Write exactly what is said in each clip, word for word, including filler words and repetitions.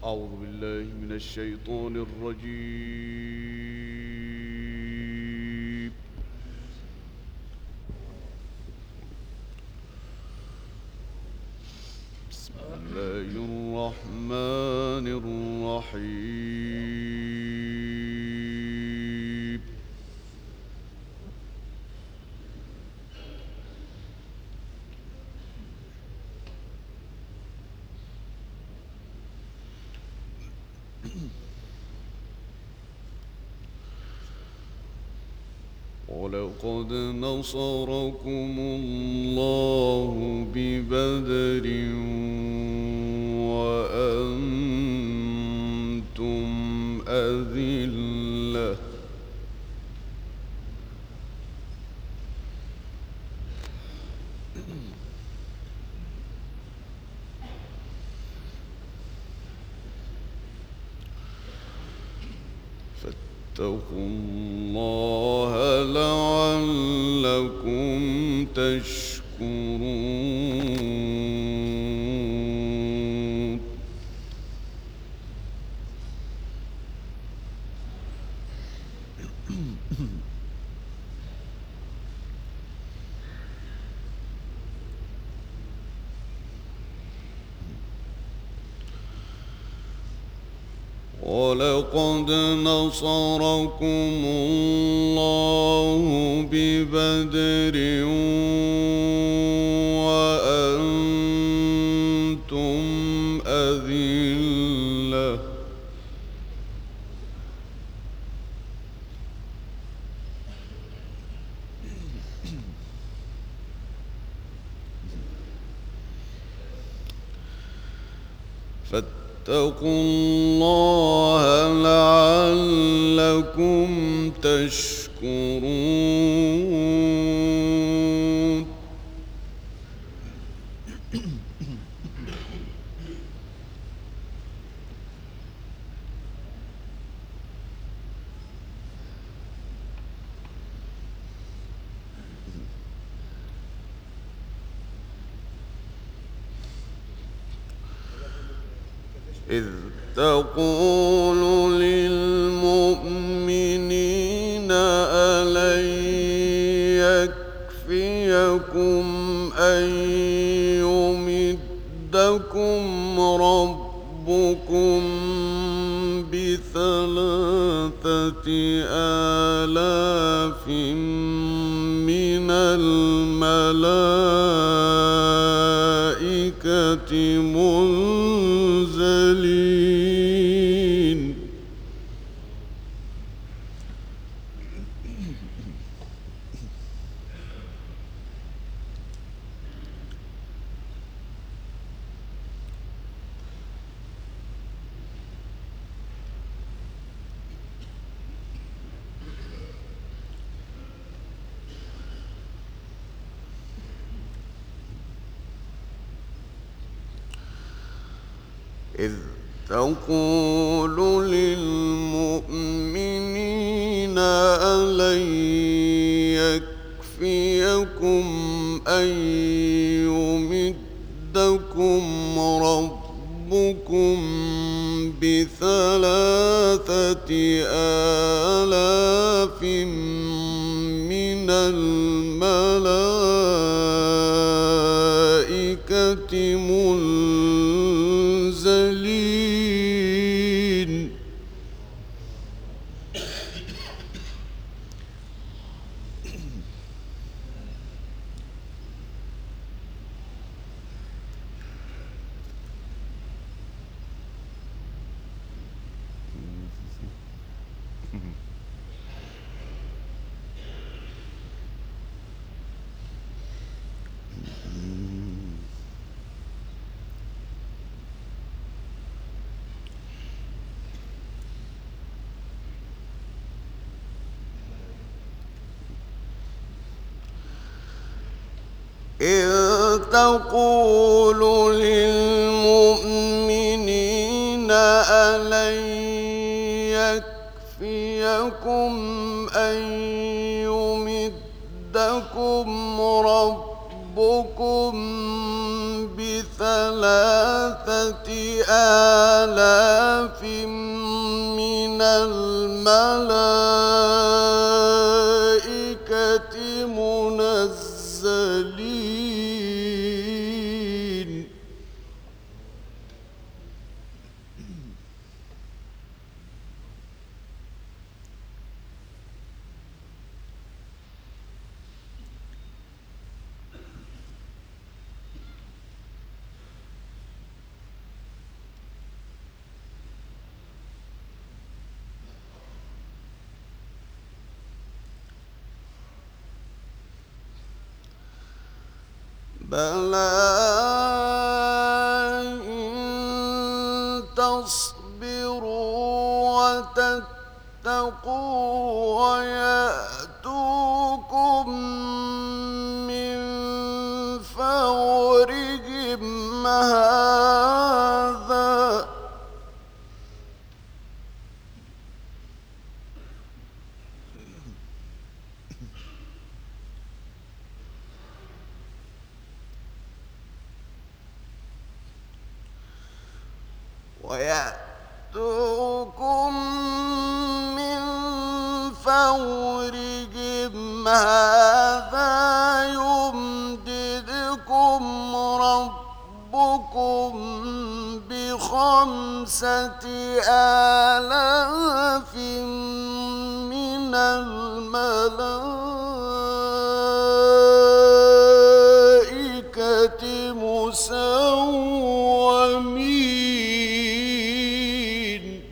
أعوذ بالله من الشيطان الرجيم. بسم الله الرحمن الرحيم. ولقد نصركم الله ببدر وأنتم أذلة فاتقوا الله لعلكم تشكرون. ولقد نصركم الله ببدر وأنتم أذلة فاتقوا الله لعلكم تشكرون. إذ تقول للمؤمنين ألن يكفيكم أن يمدكم ربكم بثلاثة آلاف من الملائكة منزلين. إذ تقول للمؤمنين ألن يكفيكم أن يمدكم ربكم بثلاثة آلاف من الملائكة منزلين. إذ تقول للمؤمنين ألن يكفيكم أن يمدكم ربكم بثلاثة آلاف من الملائكة منزلين بلى إن تصبروا وتتقوا ويأتوكم من فورهم هذا ويأتوكم من فورهم هذا يمددكم ربكم بخمسة آلاف من الملائكة مسومين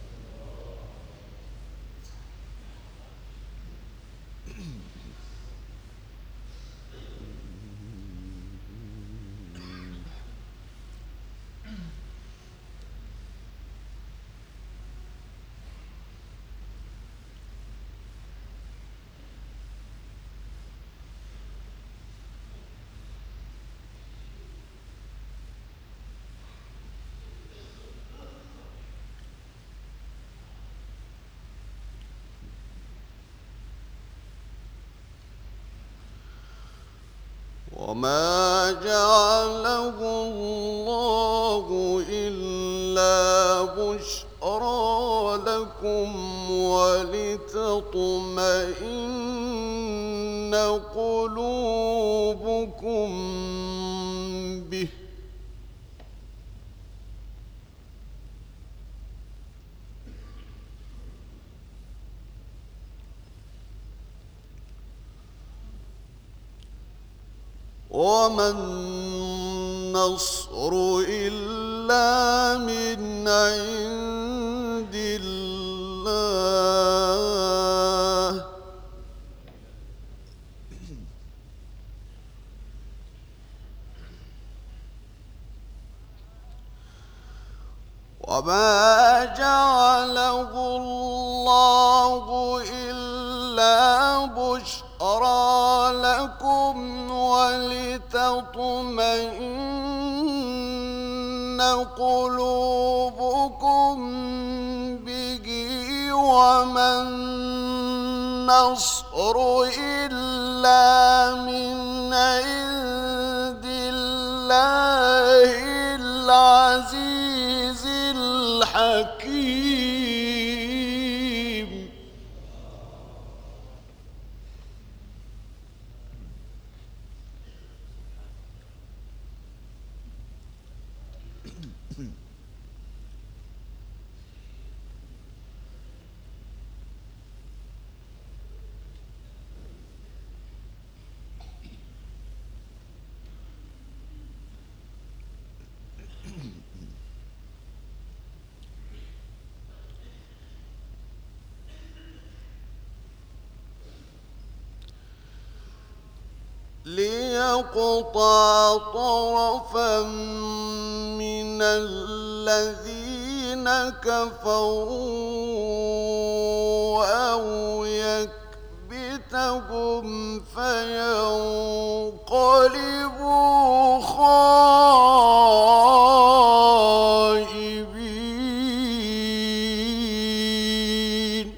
وما جعله الله إلا بشرى لكم ولتطمئن قلوبكم به وما النصر إلا من عند الله وما جعله الله إلا بشرى لكم ولتطمئن قلوبكم به وما النصر إلا من عند الله العزيز الحكيم ليقطع طرفا من الذين كفروا أو يكبتهم فينقلبوا خائبين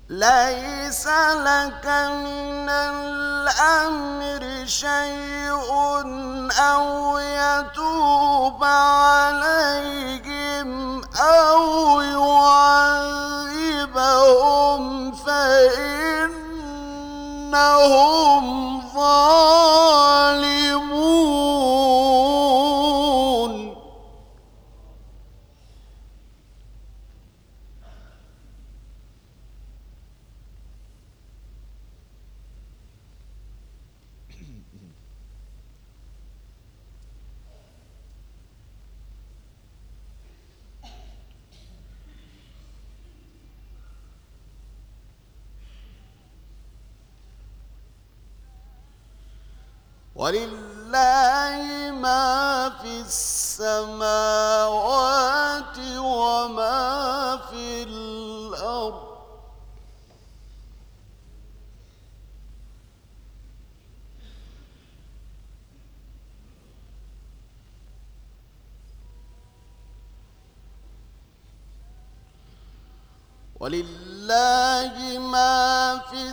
ليس لك من الأمر شيء أو يتوب عليهم أو يعذبهم فإنهم ظالمون. ولله ما في السماوات وما في الأرض. ولله ما في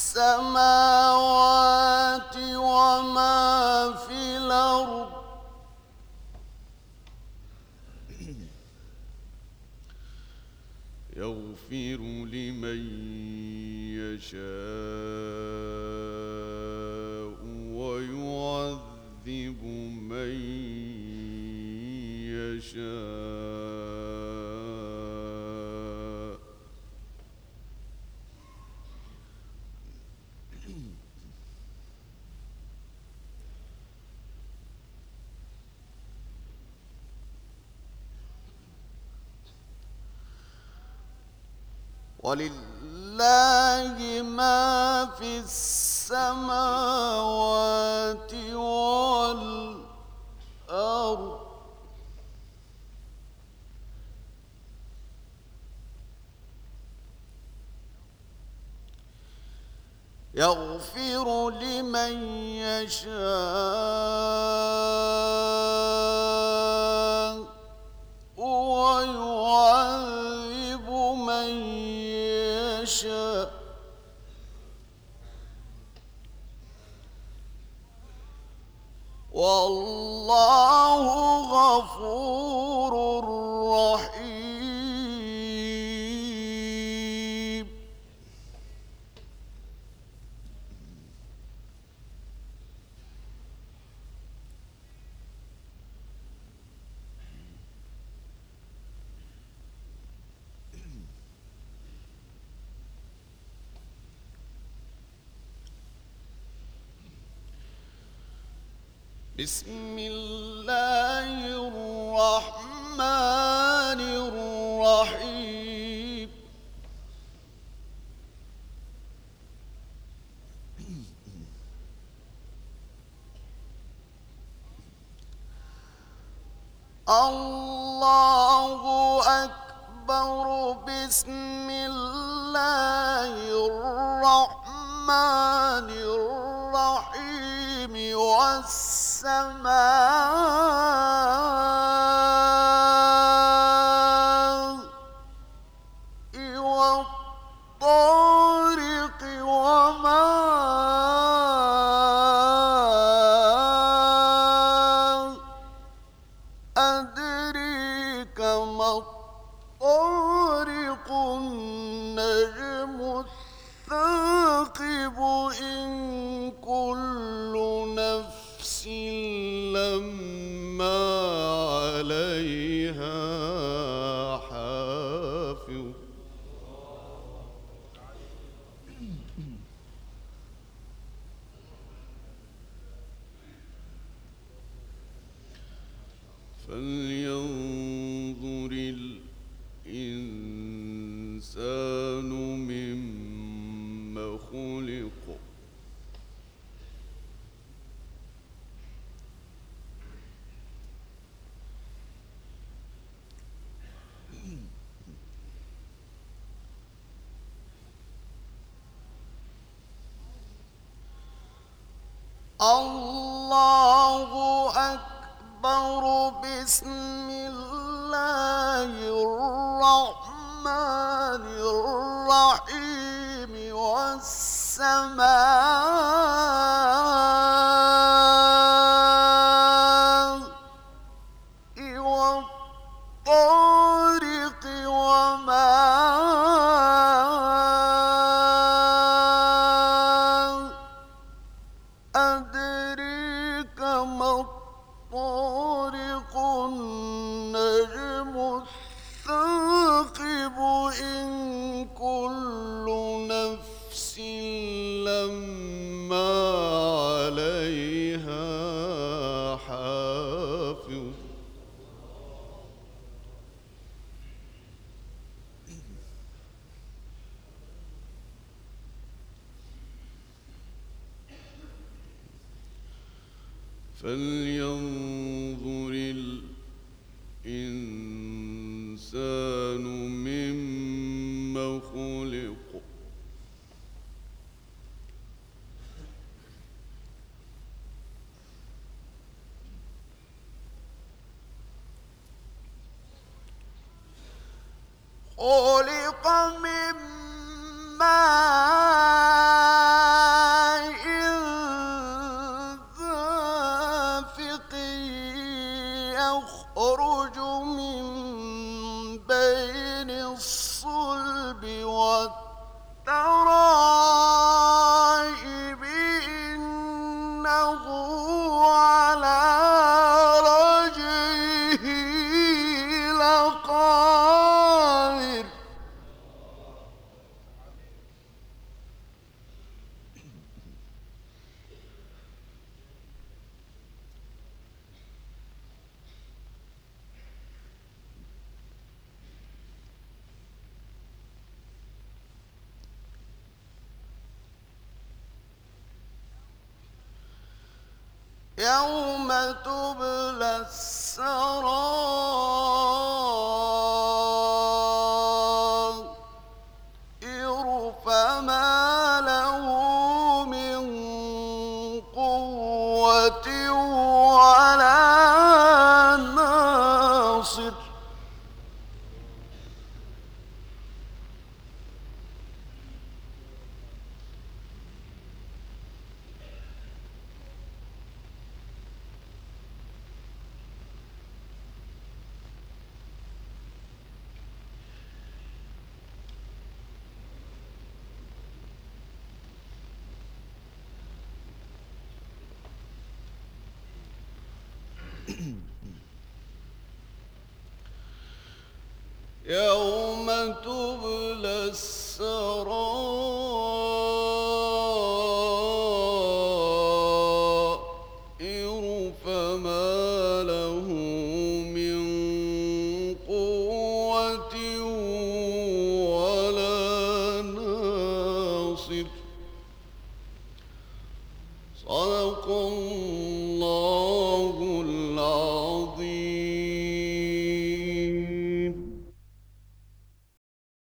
السماوات وما في الأرض. يغفر لمن يشاء ويعذب من يشاء. ولله ما في السماوات والأرض. يغفر لمن يشاء ويعذب من يشاء. والله غفور رحيم. بسم الله الرحمن الرحيم. الله أكبر. بسم الله الرحمن الرحيم. والسماء والطارق وما أدريك ما الطارق. النجم الثاقب. إن كل نفس لما عليها حافظ. فلينظر الإنسان مما خلق. الله أكبر. بسم الله الرحمن الرحيم. السماء والطارق وما أدريك ما الطارق النجم الثاقب إن كل نفس لما عليها حافظ فلينظر الإنسان مما خلق خلق من ماء دافق يخرج من بين الصلب والترائب إنه على رجعه لقادر يوم تبلى السرائر فما له من قوة ولا ناصر يوم تبلى السرائر فما له من قوة ولا ناصر صدق الله